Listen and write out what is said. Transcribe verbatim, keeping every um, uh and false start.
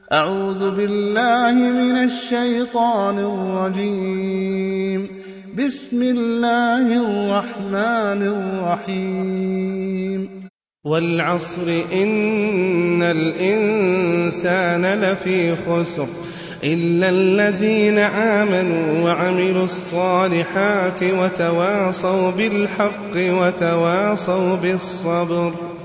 أعوذ بالله من الشيطان الرجيم. بسم الله الرحمن الرحيم. والعصر إن الإنسان لفي خسر إلا الذين آمنوا وعملوا الصالحات وتواصوا بالحق وتواصوا بالصبر.